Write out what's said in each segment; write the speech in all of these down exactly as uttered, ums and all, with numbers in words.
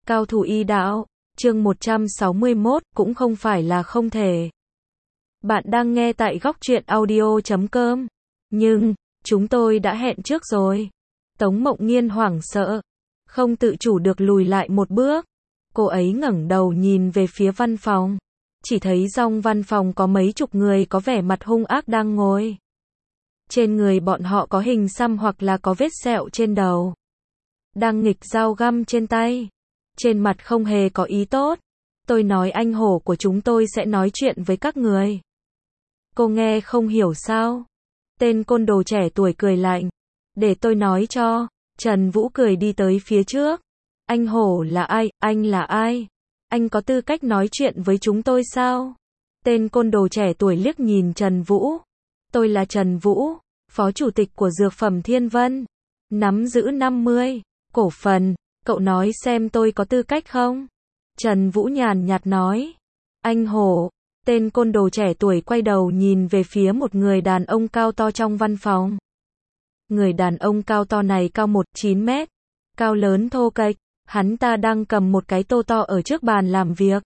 Cao thủ y đạo, chương một trăm sáu mươi mốt, cũng không phải là không thể. Bạn đang nghe tại góc truyện audio chấm com. Nhưng, chúng tôi đã hẹn trước rồi. Tống Mộng Nghiên hoảng sợ, không tự chủ được lùi lại một bước. Cô ấy ngẩng đầu nhìn về phía văn phòng. Chỉ thấy trong văn phòng có mấy chục người có vẻ mặt hung ác đang ngồi. Trên người bọn họ có hình xăm hoặc là có vết sẹo trên đầu. Đang nghịch dao găm trên tay. Trên mặt không hề có ý tốt. Tôi nói anh hổ của chúng tôi sẽ nói chuyện với các người. Cô nghe không hiểu sao? Tên côn đồ trẻ tuổi cười lạnh. Để tôi nói cho. Trần Vũ cười đi tới phía trước. Anh hổ là ai? Anh là ai? Anh có tư cách nói chuyện với chúng tôi sao? Tên côn đồ trẻ tuổi liếc nhìn Trần Vũ. Tôi là Trần Vũ, Phó Chủ tịch của Dược phẩm Thiên Vân. Nắm giữ năm mươi cổ phần. Cậu nói xem tôi có tư cách không? Trần Vũ nhàn nhạt nói. Anh hổ. Tên côn đồ trẻ tuổi quay đầu nhìn về phía một người đàn ông cao to trong văn phòng. Người đàn ông cao to này cao một chín mét. Cao lớn thô kệch. Hắn ta đang cầm một cái tô to ở trước bàn làm việc.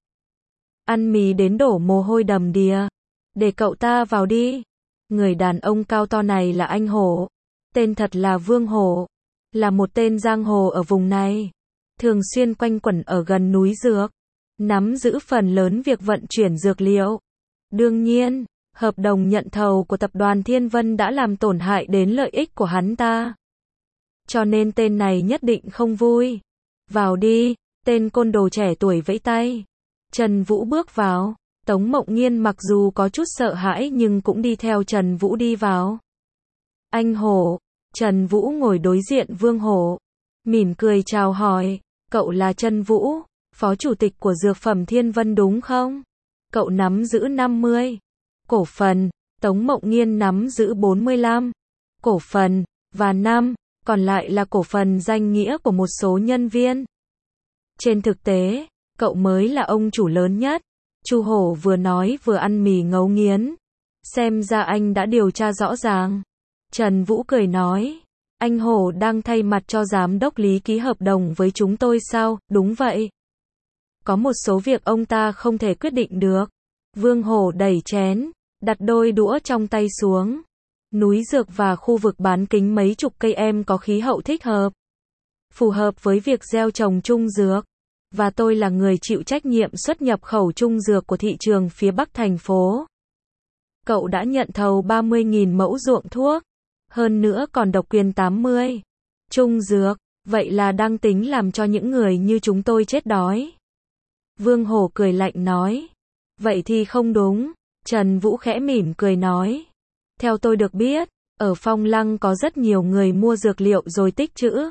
Ăn mì đến đổ mồ hôi đầm đìa. Để cậu ta vào đi. Người đàn ông cao to này là anh Hổ. Tên thật là Vương Hổ. Là một tên giang hồ ở vùng này. Thường xuyên quanh quẩn ở gần núi dược. Nắm giữ phần lớn việc vận chuyển dược liệu. Đương nhiên, hợp đồng nhận thầu của tập đoàn Thiên Vân đã làm tổn hại đến lợi ích của hắn ta. Cho nên tên này nhất định không vui. Vào đi, tên côn đồ trẻ tuổi vẫy tay. Trần Vũ bước vào. Tống Mộng Nghiên mặc dù có chút sợ hãi nhưng cũng đi theo Trần Vũ đi vào. Anh Hổ. Trần Vũ ngồi đối diện Vương Hổ. Mỉm cười chào hỏi. Cậu là Trần Vũ, Phó Chủ tịch của Dược phẩm Thiên Vân đúng không? Cậu nắm giữ năm mươi cổ phần. Tống Mộng Nghiên nắm giữ bốn mươi lăm cổ phần. Và năm còn lại là cổ phần danh nghĩa của một số nhân viên. Trên thực tế, cậu mới là ông chủ lớn nhất. Chu Hổ vừa nói vừa ăn mì ngấu nghiến. Xem ra anh đã điều tra rõ ràng. Trần Vũ cười nói. Anh Hổ đang thay mặt cho giám đốc Lý ký hợp đồng với chúng tôi sao? Đúng vậy. Có một số việc ông ta không thể quyết định được. Vương Hổ đẩy chén, đặt đôi đũa trong tay xuống. Núi dược và khu vực bán kính mấy chục cây em có khí hậu thích hợp. Phù hợp với việc gieo trồng trung dược. Và tôi là người chịu trách nhiệm xuất nhập khẩu trung dược của thị trường phía Bắc thành phố. Cậu đã nhận thầu ba mươi nghìn mẫu ruộng thuốc. Hơn nữa còn độc quyền tám mươi trung dược. Vậy là đang tính làm cho những người như chúng tôi chết đói. Vương Hổ cười lạnh nói. Vậy thì không đúng. Trần Vũ khẽ mỉm cười nói. Theo tôi được biết, ở Phong Lăng có rất nhiều người mua dược liệu rồi tích trữ.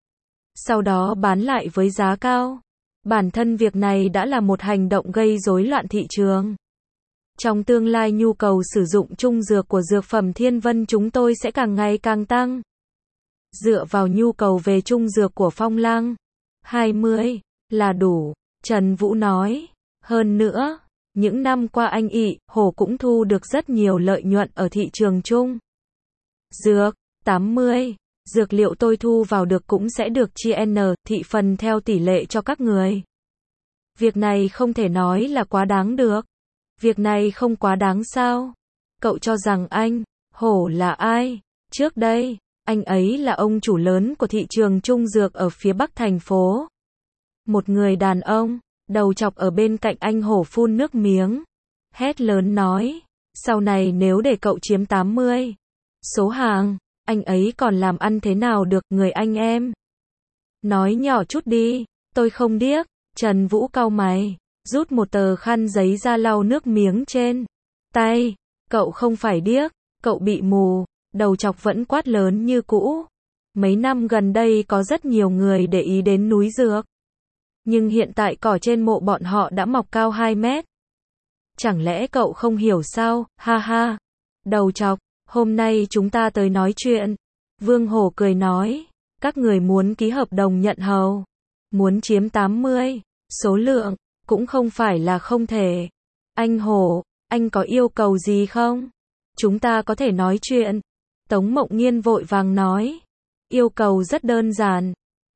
Sau đó bán lại với giá cao. Bản thân việc này đã là một hành động gây rối loạn thị trường. Trong tương lai nhu cầu sử dụng trung dược của Dược phẩm Thiên Vân chúng tôi sẽ càng ngày càng tăng. Dựa vào nhu cầu về trung dược của Phong Lăng, hai mươi là đủ, Trần Vũ nói. Hơn nữa, những năm qua anh ị, Hổ cũng thu được rất nhiều lợi nhuận ở thị trường chung. Dược, tám mươi, dược liệu tôi thu vào được cũng sẽ được chia N thị phần theo tỷ lệ cho các người. Việc này không thể nói là quá đáng được. Việc này không quá đáng sao? Cậu cho rằng anh, Hổ là ai? Trước đây, anh ấy là ông chủ lớn của thị trường trung dược ở phía Bắc thành phố. Một người đàn ông, đầu chọc ở bên cạnh anh Hổ phun nước miếng. Hét lớn nói, sau này nếu để cậu chiếm tám mươi số hàng, anh ấy còn làm ăn thế nào được, người anh em? Nói nhỏ chút đi, tôi không điếc. Trần Vũ cau mày, rút một tờ khăn giấy ra lau nước miếng trên tay. Cậu không phải điếc, cậu bị mù. Đầu chọc vẫn quát lớn như cũ. Mấy năm gần đây có rất nhiều người để ý đến núi dược. Nhưng hiện tại cỏ trên mộ bọn họ đã mọc cao hai mét. Chẳng lẽ cậu không hiểu sao? Ha ha. Đầu chọc, hôm nay chúng ta tới nói chuyện. Vương Hổ cười nói. Các người muốn ký hợp đồng nhận hầu. Muốn chiếm tám mươi số lượng, cũng không phải là không thể. Anh Hổ, anh có yêu cầu gì không? Chúng ta có thể nói chuyện. Tống Mộng Nghiên vội vàng nói. Yêu cầu rất đơn giản.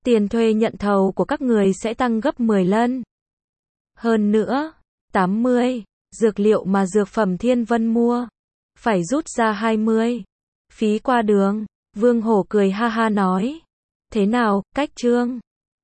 tiền thuê nhận thầu của các người sẽ tăng gấp mười lần. Hơn nữa, tám mươi, dược liệu mà dược phẩm Thiên Vân mua, phải rút ra hai mươi. Phí qua đường. Vương Hổ cười ha ha nói. Thế nào, cách Trương?